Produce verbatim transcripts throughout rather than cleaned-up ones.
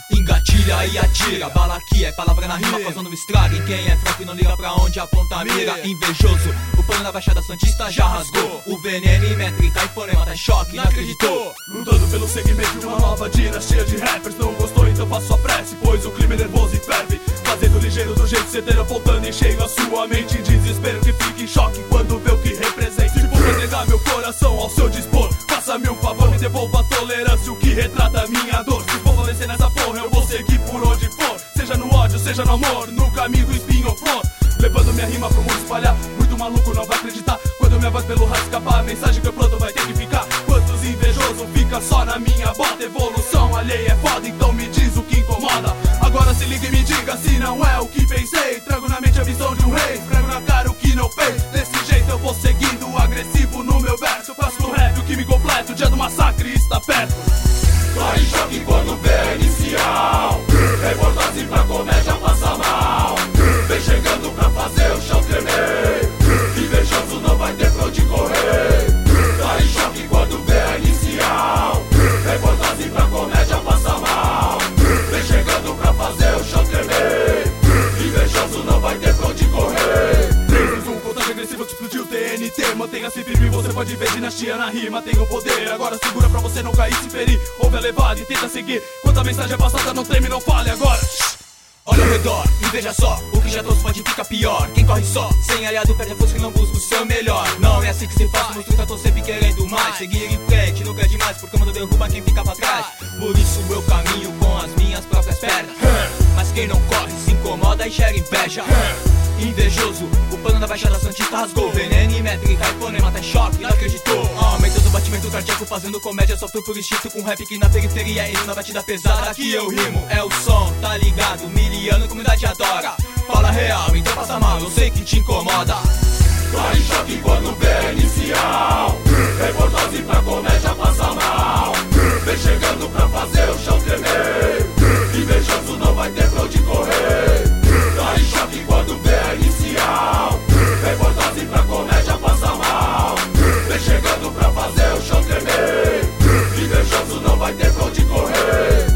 Engatilha e atira, bala aqui é palavra na rima, causando um estrago em quem é fraco e não liga pra onde aponta a mira. Invejoso, o pano na Baixada Santista já rasgou. O veneno e métrica e fonema tá em choque, não acreditou. Lutando pelo segmento de uma nova dinastia de rappers. Não gostou, então faço a prece, pois o clima é nervoso e ferve. Fazendo ligeiro do jeito certeiro, apontando em cheio a sua mente em desespero. Que fique em choque quando vê o que representa. Se for entregar meu coração ao seu dispor, faça-me um favor, me devolva a tolerância, o que retrata a minha dor. Se for falecer nessa porra, eu vou seguir por onde for. Seja no ódio, seja no amor, no caminho do espinho ou flor. Levando minha rima pro mundo espalhar, muito maluco não vai acreditar. Quando minha voz pelo rádio escapar, a mensagem que eu planto vai ter que ficar. Quantos invejosos fica só na minha bota? Evolução alheia é foda, então me diz o que incomoda. Agora se liga e me diga se não é o que pensei. Trago na mente a visão de um rei, esfrego na cara o que não fez. Desse jeito eu vou seguindo, agressivo no meu verso. Eu faço do rap o que me completa, o dia do massacre está perto. Vai em choque quando vê a inicial. Reportagem pra comédia passa mal. Vem chegando pra fazer o chão tremer. Invejoso não vai ter pra onde correr. Vai em choque quando vê a inicial. Reportagem pra comédia passa mal. Vem chegando pra fazer o chão tremer. Invejoso não vai ter pra onde correr. três, um, contagem agressiva que explodiu o T N T. Mantenha-se firme, você pode ver dinastia na rima. Tem o poder, agora segura pra você não cair e se ferir. Ouve a levada e tenta seguir. Quando a mensagem é passada, não treme, não fale agora. Olha ao redor e veja só, o que já trouxe pode ficar pior. Quem corre só, sem aliado perde a força que não busca o seu melhor. Não é assim que se faz, monstro tá tô sempre querendo mais. Seguir em frente, nunca é demais, porque o mundo derruba quem fica pra trás. Por isso eu caminho com as minhas próprias pernas. Mas quem não corre se incomoda e gera inveja. Invejoso, o pano da Baixada Santista rasgou. Veneno e métrica e fonema tá em choque, não acreditou. Aumentando o batimento cardíaco, fazendo comédia, sofro por instinto. Com rap que na periferia e na batida pesada que eu rimo. É o som, tá ligado, miliano, comunidade adora. Fala real, então passa mal, eu sei que te incomoda. Vai em choque quando vê a inicial. Reportagem pra comédia passa mal. Vem chegando pra fazer o chão tremer. Invejoso não vai ter pra onde correr. Vai em choque quando vê a inicial. Reportagem pra comédia passa mal. Vem chegando pra fazer o chão tremer. Invejoso não vai ter pra onde correr.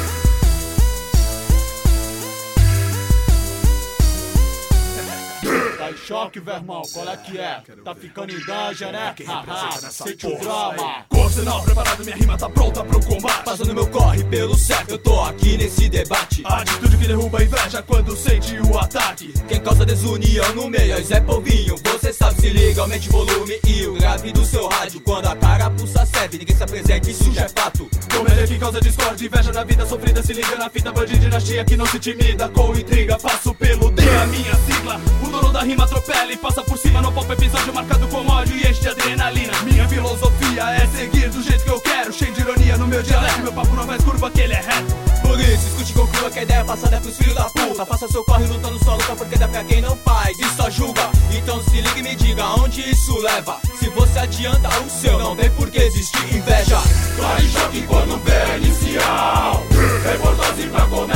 Tá em choque, velho, irmão, qual é que é? Tá ficando em danger, né? Haha, sente o drama. Arsenal preparado, minha rima tá pronta pro combate. Fazendo meu corre pelo certo, eu tô aqui nesse debate. A atitude que derruba a inveja quando sente o ataque. Quem causa desunião no meio é Zé Polvinho. Você sabe, se liga, aumente o volume e o grave do seu rádio. Quando a carapuça serve, ninguém se apresenta, isso já é fato. Comédia que causa discórdia, inveja na vida sofrida. Se liga na fita, band dinastia que não se intimida. Com intriga, faço pelo D, a minha sigla. O dono da rima atropela e passa por cima no pop episódio marcado com ódio e enche de adrenalina. Minha filosofia é seguir do jeito que eu quero, cheio de ironia no meu dialeto. Meu papo não faz curva, que ele é reto. Por isso, escute e conclua que a ideia passada é pros filhos da puta. Faça seu corre lutando só luta, porque dá pra quem não faz e só julga. Então se liga e me diga onde isso leva. Se você adianta o seu, não tem por que existir inveja. Vai em choque quando vê a inicial. Reportagem pra comédia